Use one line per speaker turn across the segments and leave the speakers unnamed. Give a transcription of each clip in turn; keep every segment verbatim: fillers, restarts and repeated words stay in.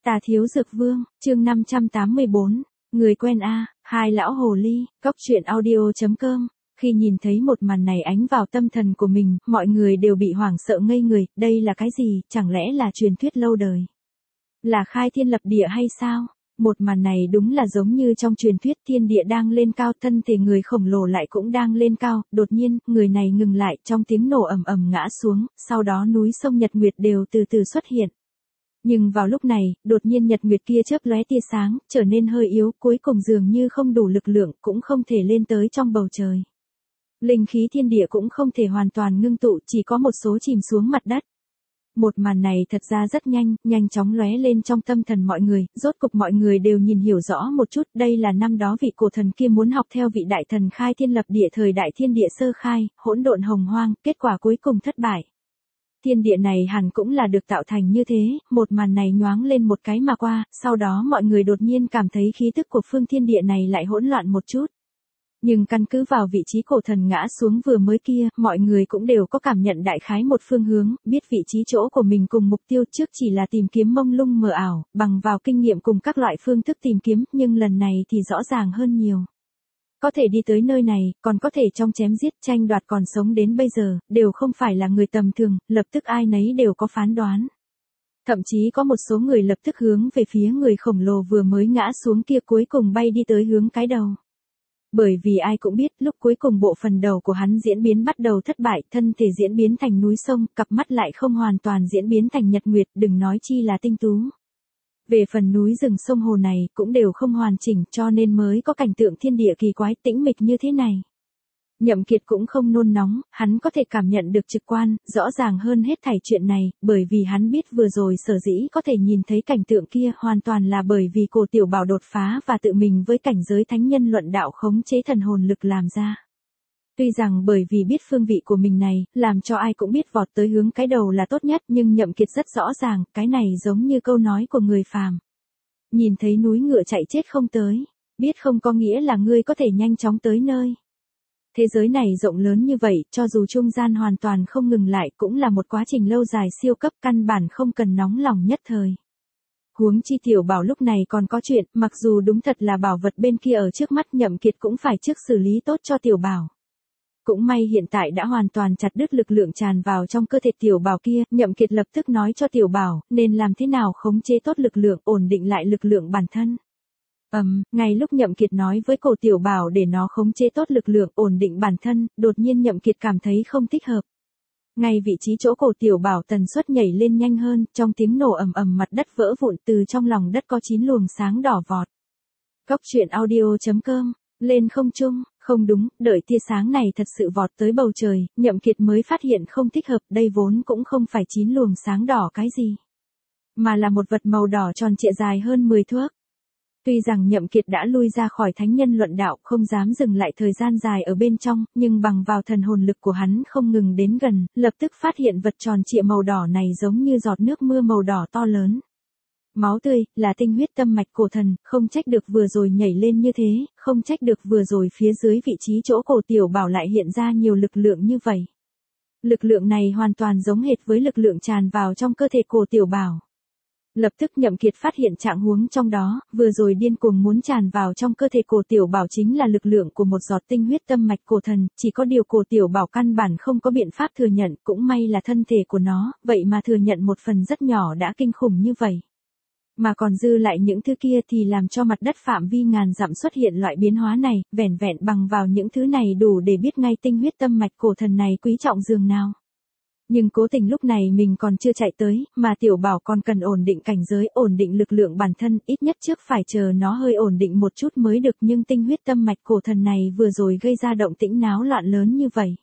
Tà Thiếu Dược Vương, chương năm trăm tám mươi bốn, người quen a, hai lão hồ ly, cóc truyện audio chấm com. Khi nhìn thấy một màn này ánh vào tâm thần của mình, mọi người đều bị hoảng sợ ngây người, đây là cái gì, chẳng lẽ là truyền thuyết lâu đời? Là khai thiên lập địa hay sao? Một màn này đúng là giống như trong truyền thuyết, thiên địa đang lên cao, thân thể người khổng lồ lại cũng đang lên cao, đột nhiên, người này ngừng lại, trong tiếng nổ ầm ầm ngã xuống, sau đó núi sông Nhật Nguyệt đều từ từ xuất hiện. Nhưng vào lúc này, đột nhiên Nhật Nguyệt kia chớp lóe tia sáng, trở nên hơi yếu, cuối cùng dường như không đủ lực lượng, cũng không thể lên tới trong bầu trời. Linh khí thiên địa cũng không thể hoàn toàn ngưng tụ, chỉ có một số chìm xuống mặt đất. Một màn này thật ra rất nhanh, nhanh chóng lóe lên trong tâm thần mọi người, rốt cục mọi người đều nhìn hiểu rõ một chút, đây là năm đó vị cổ thần kia muốn học theo vị đại thần khai thiên lập địa thời đại thiên địa sơ khai, hỗn độn hồng hoang, kết quả cuối cùng thất bại. Thiên địa này hẳn cũng là được tạo thành như thế, một màn này nhoáng lên một cái mà qua, sau đó mọi người đột nhiên cảm thấy khí tức của phương thiên địa này lại hỗn loạn một chút. Nhưng căn cứ vào vị trí cổ thần ngã xuống vừa mới kia, mọi người cũng đều có cảm nhận đại khái một phương hướng, biết vị trí chỗ của mình cùng mục tiêu trước chỉ là tìm kiếm mông lung mờ ảo, bằng vào kinh nghiệm cùng các loại phương thức tìm kiếm, nhưng lần này thì rõ ràng hơn nhiều. Có thể đi tới nơi này, còn có thể trong chém giết tranh đoạt còn sống đến bây giờ, đều không phải là người tầm thường, lập tức ai nấy đều có phán đoán. Thậm chí có một số người lập tức hướng về phía người khổng lồ vừa mới ngã xuống kia cuối cùng bay đi tới hướng cái đầu. Bởi vì ai cũng biết lúc cuối cùng bộ phận đầu của hắn diễn biến bắt đầu thất bại, thân thể diễn biến thành núi sông, cặp mắt lại không hoàn toàn diễn biến thành nhật nguyệt, đừng nói chi là tinh tú. Về phần núi rừng sông hồ này cũng đều không hoàn chỉnh cho nên mới có cảnh tượng thiên địa kỳ quái tĩnh mịch như thế này. Nhậm Kiệt cũng không nôn nóng, hắn có thể cảm nhận được trực quan, rõ ràng hơn hết thảy chuyện này, bởi vì hắn biết vừa rồi sở dĩ có thể nhìn thấy cảnh tượng kia hoàn toàn là bởi vì Cổ Tiểu Bảo đột phá và tự mình với cảnh giới thánh nhân luận đạo khống chế thần hồn lực làm ra. Tuy rằng bởi vì biết phương vị của mình này, làm cho ai cũng biết vọt tới hướng cái đầu là tốt nhất, nhưng Nhậm Kiệt rất rõ ràng, cái này giống như câu nói của người phàm. Nhìn thấy núi ngựa chạy chết không tới, biết không có nghĩa là ngươi có thể nhanh chóng tới nơi. Thế giới này rộng lớn như vậy, cho dù trung gian hoàn toàn không ngừng lại cũng là một quá trình lâu dài siêu cấp, căn bản không cần nóng lòng nhất thời. Huống chi Tiểu Bảo lúc này còn có chuyện, mặc dù đúng thật là bảo vật bên kia ở trước mắt, Nhậm Kiệt cũng phải trước xử lý tốt cho Tiểu Bảo. Cũng may hiện tại đã hoàn toàn chặt đứt lực lượng tràn vào trong cơ thể Tiểu Bảo kia, Nhậm Kiệt lập tức nói cho Tiểu Bảo, nên làm thế nào khống chế tốt lực lượng, ổn định lại lực lượng bản thân. Ầm, um, ngay lúc Nhậm Kiệt nói với Cổ Tiểu Bảo để nó khống chế tốt lực lượng, ổn định bản thân, đột nhiên Nhậm Kiệt cảm thấy không thích hợp. Ngay vị trí chỗ Cổ Tiểu Bảo tần suất nhảy lên nhanh hơn, trong tiếng nổ ầm ầm mặt đất vỡ vụn, từ trong lòng đất có chín luồng sáng đỏ vọt. Cóc truyện audio chấm com, lên không trung, không đúng, đợi tia sáng này thật sự vọt tới bầu trời, Nhậm Kiệt mới phát hiện không thích hợp, đây vốn cũng không phải chín luồng sáng đỏ cái gì, mà là một vật màu đỏ tròn trịa dài hơn mười thước. Tuy rằng Nhậm Kiệt đã lui ra khỏi thánh nhân luận đạo, không dám dừng lại thời gian dài ở bên trong, nhưng bằng vào thần hồn lực của hắn không ngừng đến gần, lập tức phát hiện vật tròn trịa màu đỏ này giống như giọt nước mưa màu đỏ to lớn. Máu tươi, là tinh huyết tâm mạch cổ thần, không trách được vừa rồi nhảy lên như thế, không trách được vừa rồi phía dưới vị trí chỗ Cổ Tiểu Bảo lại hiện ra nhiều lực lượng như vậy. Lực lượng này hoàn toàn giống hệt với lực lượng tràn vào trong cơ thể Cổ Tiểu Bảo. Lập tức Nhậm Kiệt phát hiện trạng huống trong đó, vừa rồi điên cuồng muốn tràn vào trong cơ thể Cổ Tiểu Bảo chính là lực lượng của một giọt tinh huyết tâm mạch cổ thần, chỉ có điều Cổ Tiểu Bảo căn bản không có biện pháp thừa nhận, cũng may là thân thể của nó, vậy mà thừa nhận một phần rất nhỏ đã kinh khủng như vậy. Mà còn dư lại những thứ kia thì làm cho mặt đất phạm vi ngàn dặm xuất hiện loại biến hóa này, vẻn vẹn bằng vào những thứ này đủ để biết ngay tinh huyết tâm mạch cổ thần này quý trọng dường nào. Nhưng cố tình lúc này mình còn chưa chạy tới, mà Tiểu Bảo còn cần ổn định cảnh giới, ổn định lực lượng bản thân, ít nhất trước phải chờ nó hơi ổn định một chút mới được, nhưng tinh huyết tâm mạch cổ thần này vừa rồi gây ra động tĩnh náo loạn lớn như vậy.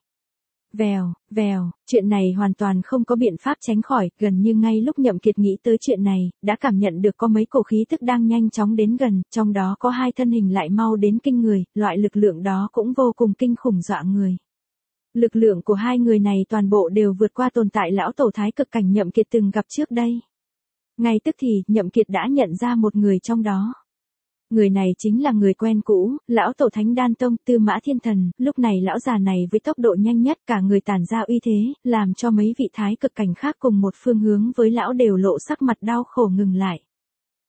Vèo, vèo, chuyện này hoàn toàn không có biện pháp tránh khỏi, gần như ngay lúc Nhậm Kiệt nghĩ tới chuyện này, đã cảm nhận được có mấy cổ khí tức đang nhanh chóng đến gần, trong đó có hai thân hình lại mau đến kinh người, loại lực lượng đó cũng vô cùng kinh khủng dọa người. Lực lượng của hai người này toàn bộ đều vượt qua tồn tại lão tổ thái cực cảnh Nhậm Kiệt từng gặp trước đây. Ngay tức thì, Nhậm Kiệt đã nhận ra một người trong đó. Người này chính là người quen cũ, lão tổ Thánh Đan Tông, Tư Mã Thiên Thần, lúc này lão già này với tốc độ nhanh nhất cả người tản ra uy thế, làm cho mấy vị thái cực cảnh khác cùng một phương hướng với lão đều lộ sắc mặt đau khổ ngừng lại.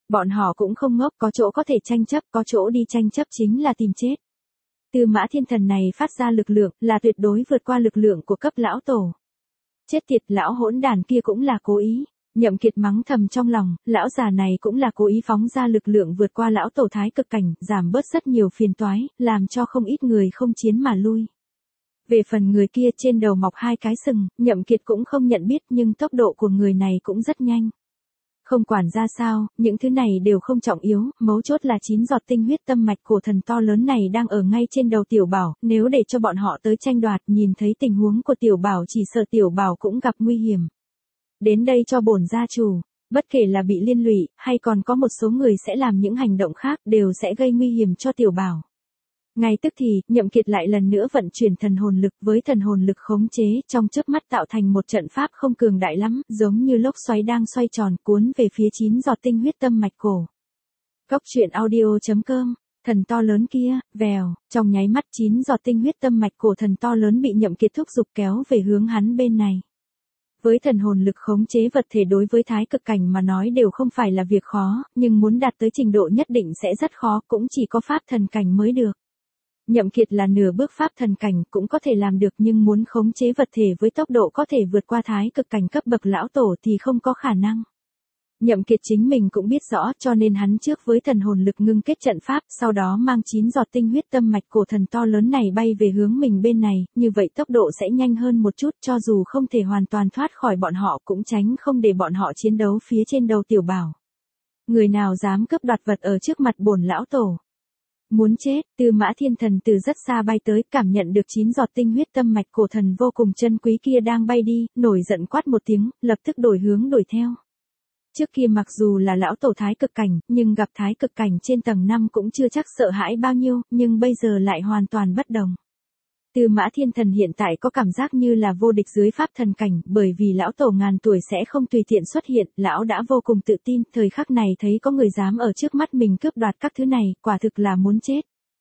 Bọn họ cũng không ngốc, có chỗ có thể tranh chấp, có chỗ đi tranh chấp chính là tìm chết. Tư Mã Thiên Thần này phát ra lực lượng, là tuyệt đối vượt qua lực lượng của cấp lão tổ. Chết tiệt, lão hỗn đản kia cũng là cố ý. Nhậm Kiệt mắng thầm trong lòng, lão già này cũng là cố ý phóng ra lực lượng vượt qua lão tổ thái cực cảnh, giảm bớt rất nhiều phiền toái, làm cho không ít người không chiến mà lui. Về phần người kia trên đầu mọc hai cái sừng, Nhậm Kiệt cũng không nhận biết nhưng tốc độ của người này cũng rất nhanh. Không quản ra sao, những thứ này đều không trọng yếu, mấu chốt là chín giọt tinh huyết tâm mạch cổ thần to lớn này đang ở ngay trên đầu Tiểu Bảo, nếu để cho bọn họ tới tranh đoạt, nhìn thấy tình huống của Tiểu Bảo chỉ sợ Tiểu Bảo cũng gặp nguy hiểm. Đến đây cho bổn gia chủ, bất kể là bị liên lụy, hay còn có một số người sẽ làm những hành động khác, đều sẽ gây nguy hiểm cho Tiểu Bảo. Ngay tức thì, Nhậm Kiệt lại lần nữa vận chuyển thần hồn lực, với thần hồn lực khống chế, trong chớp mắt tạo thành một trận pháp không cường đại lắm, giống như lốc xoáy đang xoay tròn, cuốn về phía chín giọt tinh huyết tâm mạch cổ. Cốc truyện audio chấm com, thần to lớn kia, vèo, trong nháy mắt chín giọt tinh huyết tâm mạch cổ thần to lớn bị Nhậm Kiệt thúc giục kéo về hướng hắn bên này. Với thần hồn lực khống chế vật thể đối với thái cực cảnh mà nói đều không phải là việc khó, nhưng muốn đạt tới trình độ nhất định sẽ rất khó, cũng chỉ có pháp thần cảnh mới được. Nhậm Kiệt là nửa bước pháp thần cảnh cũng có thể làm được, nhưng muốn khống chế vật thể với tốc độ có thể vượt qua thái cực cảnh cấp bậc lão tổ thì không có khả năng. Nhậm Kiệt chính mình cũng biết rõ, cho nên hắn trước với thần hồn lực ngưng kết trận pháp, sau đó mang chín giọt tinh huyết tâm mạch cổ thần to lớn này bay về hướng mình bên này, như vậy tốc độ sẽ nhanh hơn một chút, cho dù không thể hoàn toàn thoát khỏi bọn họ cũng tránh không để bọn họ chiến đấu phía trên đầu Tiểu Bảo. Người nào dám cướp đoạt vật ở trước mặt bổn lão tổ? Muốn chết, Tư Mã Thiên Thần từ rất xa bay tới, cảm nhận được chín giọt tinh huyết tâm mạch cổ thần vô cùng chân quý kia đang bay đi, nổi giận quát một tiếng, lập tức đổi hướng đuổi theo. Trước kia mặc dù là lão tổ thái cực cảnh, nhưng gặp thái cực cảnh trên tầng năm cũng chưa chắc sợ hãi bao nhiêu, nhưng bây giờ lại hoàn toàn bất đồng. Tư Mã Thiên Thần hiện tại có cảm giác như là vô địch dưới pháp thần cảnh, bởi vì lão tổ ngàn tuổi sẽ không tùy tiện xuất hiện, lão đã vô cùng tự tin, thời khắc này thấy có người dám ở trước mắt mình cướp đoạt các thứ này, quả thực là muốn chết.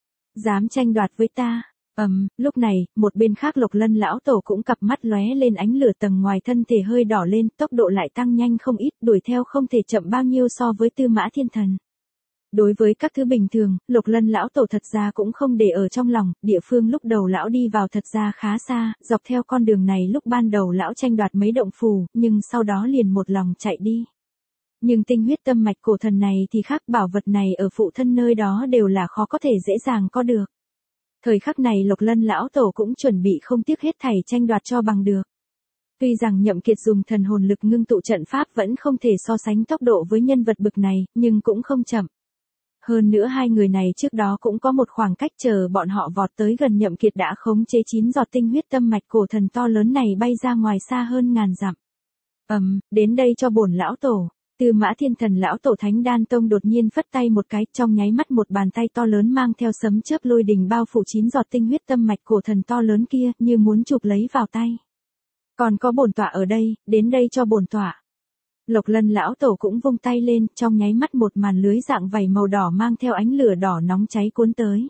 Dám tranh đoạt với ta? Ầm, um, lúc này, một bên khác Lộc Lân lão tổ cũng cặp mắt lóe lên ánh lửa, tầng ngoài thân thể hơi đỏ lên, tốc độ lại tăng nhanh không ít, đuổi theo không thể chậm bao nhiêu so với Tư Mã Thiên Thần. Đối với các thứ bình thường, Lộc Lân lão tổ thật ra cũng không để ở trong lòng, địa phương lúc đầu lão đi vào thật ra khá xa, dọc theo con đường này lúc ban đầu lão tranh đoạt mấy động phù, nhưng sau đó liền một lòng chạy đi. Nhưng tinh huyết tâm mạch cổ thần này thì khác, bảo vật này ở phụ thân nơi đó đều là khó có thể dễ dàng có được. Thời khắc này Lộc Lân lão tổ cũng chuẩn bị không tiếc hết thảy tranh đoạt cho bằng được. Tuy rằng Nhậm Kiệt dùng thần hồn lực ngưng tụ trận pháp vẫn không thể so sánh tốc độ với nhân vật bực này, nhưng cũng không chậm. Hơn nữa hai người này trước đó cũng có một khoảng cách, chờ bọn họ vọt tới gần Nhậm Kiệt đã khống chế chín giọt tinh huyết tâm mạch cổ thần to lớn này bay ra ngoài xa hơn ngàn dặm. Ầm, um, đến đây cho bổn lão tổ. Tư Mã Thiên Thần lão tổ Thánh Đan Tông đột nhiên phất tay một cái, trong nháy mắt một bàn tay to lớn mang theo sấm chớp lôi đình bao phủ chín giọt tinh huyết tâm mạch cổ thần to lớn kia, như muốn chụp lấy vào tay. Còn có bổn tọa ở đây, đến đây cho bổn tọa. Lộc Lân lão tổ cũng vung tay lên, trong nháy mắt một màn lưới dạng vảy màu đỏ mang theo ánh lửa đỏ nóng cháy cuốn tới.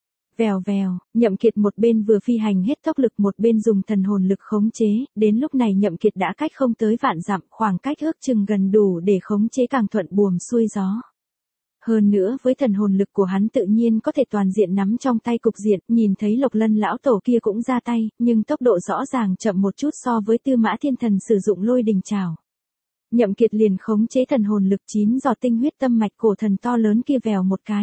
Vèo vèo, Nhậm Kiệt một bên vừa phi hành hết tốc lực một bên dùng thần hồn lực khống chế, đến lúc này Nhậm Kiệt đã cách không tới vạn dặm, khoảng cách ước chừng gần đủ để khống chế càng thuận buồm xuôi gió. Hơn nữa với thần hồn lực của hắn tự nhiên có thể toàn diện nắm trong tay cục diện, nhìn thấy Lộc Lân lão tổ kia cũng ra tay, nhưng tốc độ rõ ràng chậm một chút so với Tư Mã Thiên Thần sử dụng lôi đình trảo. Nhậm Kiệt liền khống chế thần hồn lực chín giọt tinh huyết tâm mạch cổ thần to lớn kia vèo một cái.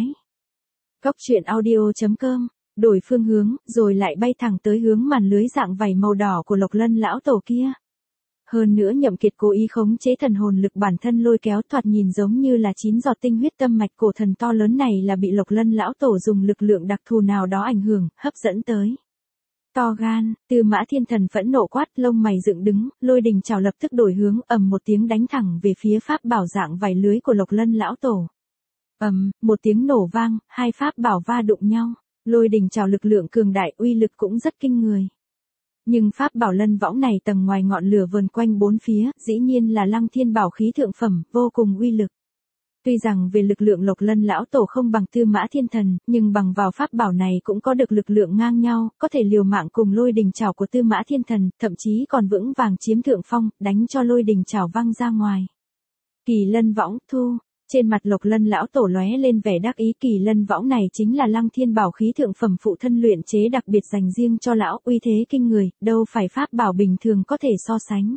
Cốc truyện audio chấm com, đổi phương hướng, rồi lại bay thẳng tới hướng màn lưới dạng vảy màu đỏ của Lộc Lân lão tổ kia. Hơn nữa Nhậm Kiệt cố ý khống chế thần hồn lực bản thân lôi kéo, thoạt nhìn giống như là chín giọt tinh huyết tâm mạch cổ thần to lớn này là bị Lộc Lân lão tổ dùng lực lượng đặc thù nào đó ảnh hưởng, hấp dẫn tới. To gan, Tư Mã Thiên Thần phẫn nộ quát, lông mày dựng đứng, lôi đình trảo lập tức đổi hướng, ầm một tiếng đánh thẳng về phía pháp bảo dạng vảy lưới của Lộc Lân lão tổ. Ầm, một tiếng nổ vang, hai pháp bảo va đụng nhau, lôi đình trảo lực lượng cường đại, uy lực cũng rất kinh người. Nhưng pháp bảo lân võng này tầng ngoài ngọn lửa vờn quanh bốn phía, dĩ nhiên là Lăng Thiên bảo khí thượng phẩm, vô cùng uy lực. Tuy rằng về lực lượng Lộc Lân lão tổ không bằng Tư Mã Thiên Thần, nhưng bằng vào pháp bảo này cũng có được lực lượng ngang nhau, có thể liều mạng cùng lôi đình trảo của Tư Mã Thiên Thần, thậm chí còn vững vàng chiếm thượng phong, đánh cho lôi đình trảo văng ra ngoài. Kỳ lân võng, thu, Trên mặt Lộc Lân lão tổ lóe lên vẻ đắc ý, Kỳ Lân võng này chính là Lăng Thiên bảo khí thượng phẩm phụ thân luyện chế đặc biệt dành riêng cho lão, uy thế kinh người, đâu phải pháp bảo bình thường có thể so sánh.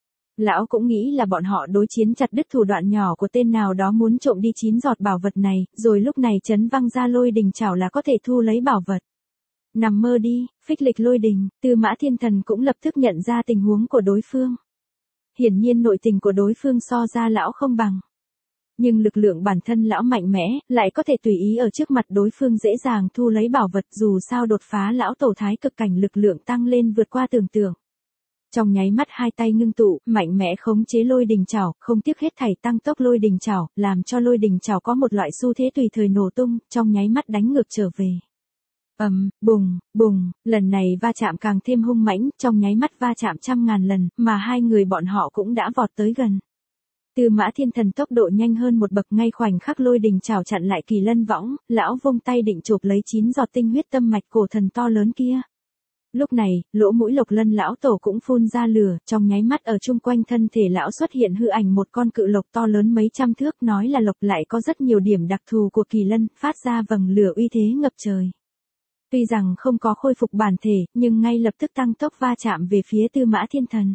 Lão cũng nghĩ là bọn họ đối chiến chặt đứt thủ đoạn nhỏ của tên nào đó muốn trộm đi chín giọt bảo vật này, rồi lúc này chấn văng ra lôi đình chảo là có thể thu lấy bảo vật. Nằm mơ đi, phích lịch lôi đình, Tư Mã Thiên Thần cũng lập tức nhận ra tình huống của đối phương. Hiển nhiên nội tình của đối phương so ra lão không bằng. Nhưng lực lượng bản thân lão mạnh mẽ, lại có thể tùy ý ở trước mặt đối phương dễ dàng thu lấy bảo vật, dù sao đột phá lão tổ thái cực cảnh lực lượng tăng lên vượt qua tưởng tượng. Trong nháy mắt hai tay ngưng tụ, mạnh mẽ khống chế lôi đình chảo, không tiếc hết thảy tăng tốc lôi đình chảo, làm cho lôi đình chảo có một loại xu thế tùy thời nổ tung, trong nháy mắt đánh ngược trở về. Ầm, um, bùng, bùng, lần này va chạm càng thêm hung mãnh, trong nháy mắt va chạm trăm ngàn lần, mà hai người bọn họ cũng đã vọt tới gần. Tư Mã Thiên Thần tốc độ nhanh hơn một bậc, ngay khoảnh khắc lôi đình chảo chặn lại Kỳ Lân võng, lão vung tay định chộp lấy chín giọt tinh huyết tâm mạch cổ thần to lớn kia. Lúc này, lỗ mũi Lộc Lân lão tổ cũng phun ra lửa, trong nháy mắt ở chung quanh thân thể lão xuất hiện hư ảnh một con cự lộc to lớn mấy trăm thước, nói là lộc lại có rất nhiều điểm đặc thù của Kỳ Lân, phát ra vầng lửa uy thế ngập trời. Tuy rằng không có khôi phục bản thể, nhưng ngay lập tức tăng tốc va chạm về phía Tư Mã Thiên Thần.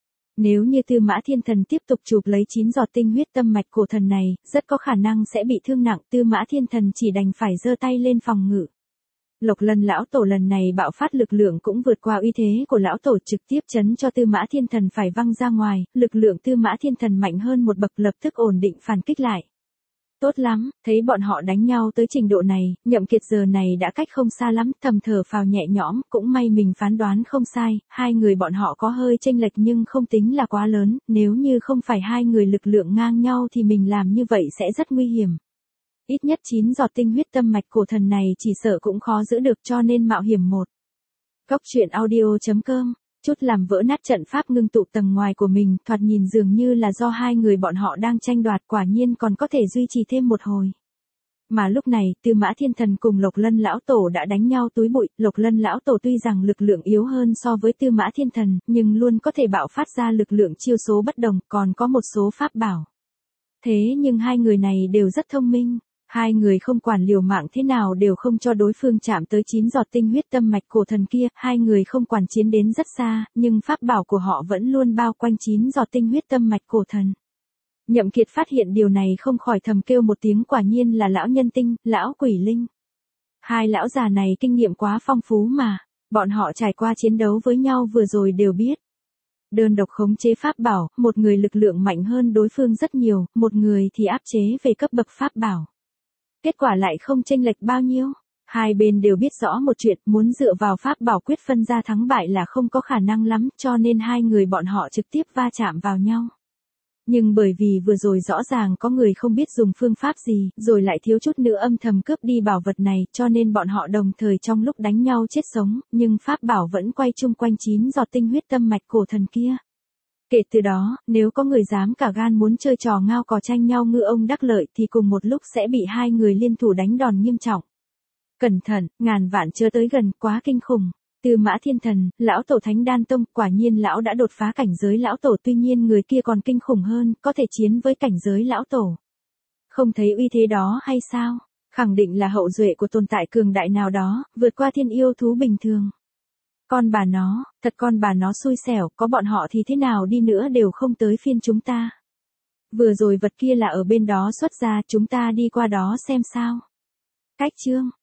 Nếu như Tư Mã Thiên Thần tiếp tục chụp lấy chín giọt tinh huyết tâm mạch cổ thần này, rất có khả năng sẽ bị thương nặng, Tư Mã Thiên Thần chỉ đành phải giơ tay lên phòng ngự. Lộc Lân lão tổ lần này bạo phát lực lượng cũng vượt qua uy thế của lão tổ, trực tiếp chấn cho Tư Mã Thiên Thần phải văng ra ngoài, lực lượng Tư Mã Thiên Thần mạnh hơn một bậc, lập tức ổn định phản kích lại. Tốt lắm, thấy bọn họ đánh nhau tới trình độ này, Nhậm Kiệt giờ này đã cách không xa lắm, thầm thở phào nhẹ nhõm, cũng may mình phán đoán không sai, hai người bọn họ có hơi chênh lệch nhưng không tính là quá lớn, nếu như không phải hai người lực lượng ngang nhau thì mình làm như vậy sẽ rất nguy hiểm. Ít nhất chín giọt tinh huyết tâm mạch cổ thần này chỉ sợ cũng khó giữ được, cho nên mạo hiểm một. Góc truyện audio chấm com, chút làm vỡ nát trận pháp ngưng tụ tầng ngoài của mình, thoạt nhìn dường như là do hai người bọn họ đang tranh đoạt, quả nhiên còn có thể duy trì thêm một hồi. Mà lúc này, Tư Mã Thiên Thần cùng Lộc Lân lão tổ đã đánh nhau túi bụi, Lộc Lân lão tổ tuy rằng lực lượng yếu hơn so với Tư Mã Thiên Thần, nhưng luôn có thể bạo phát ra lực lượng chiêu số bất đồng, còn có một số pháp bảo. Thế nhưng hai người này đều rất thông minh. Hai người không quản liều mạng thế nào đều không cho đối phương chạm tới chín giọt tinh huyết tâm mạch cổ thần kia, hai người không quản chiến đến rất xa, nhưng pháp bảo của họ vẫn luôn bao quanh chín giọt tinh huyết tâm mạch cổ thần. Nhậm Kiệt phát hiện điều này không khỏi thầm kêu một tiếng, quả nhiên là lão nhân tinh, lão quỷ linh. Hai lão già này kinh nghiệm quá phong phú mà, bọn họ trải qua chiến đấu với nhau vừa rồi đều biết. Đơn độc khống chế pháp bảo, một người lực lượng mạnh hơn đối phương rất nhiều, một người thì áp chế về cấp bậc pháp bảo. Kết quả lại không chênh lệch bao nhiêu. Hai bên đều biết rõ một chuyện, muốn dựa vào pháp bảo quyết phân ra thắng bại là không có khả năng lắm, cho nên hai người bọn họ trực tiếp va chạm vào nhau. Nhưng bởi vì vừa rồi rõ ràng có người không biết dùng phương pháp gì, rồi lại thiếu chút nữa âm thầm cướp đi bảo vật này, cho nên bọn họ đồng thời trong lúc đánh nhau chết sống, nhưng pháp bảo vẫn quay chung quanh chín giọt tinh huyết tâm mạch cổ thần kia. Kể từ đó, nếu có người dám cả gan muốn chơi trò ngao cò tranh nhau ngư ông đắc lợi thì cùng một lúc sẽ bị hai người liên thủ đánh đòn nghiêm trọng. Cẩn thận, ngàn vạn chớ tới gần, quá kinh khủng. Tư Mã Thiên Thần, lão tổ Thánh Đan Tông, quả nhiên lão đã đột phá cảnh giới lão tổ, tuy nhiên người kia còn kinh khủng hơn, có thể chiến với cảnh giới lão tổ. Không thấy uy thế đó hay sao? Khẳng định là hậu duệ của tồn tại cường đại nào đó, vượt qua thiên yêu thú bình thường. Con bà nó, thật con bà nó xui xẻo, có bọn họ thì thế nào đi nữa đều không tới phiên chúng ta. Vừa rồi vật kia là ở bên đó xuất ra, chúng ta đi qua đó xem sao. Cách chương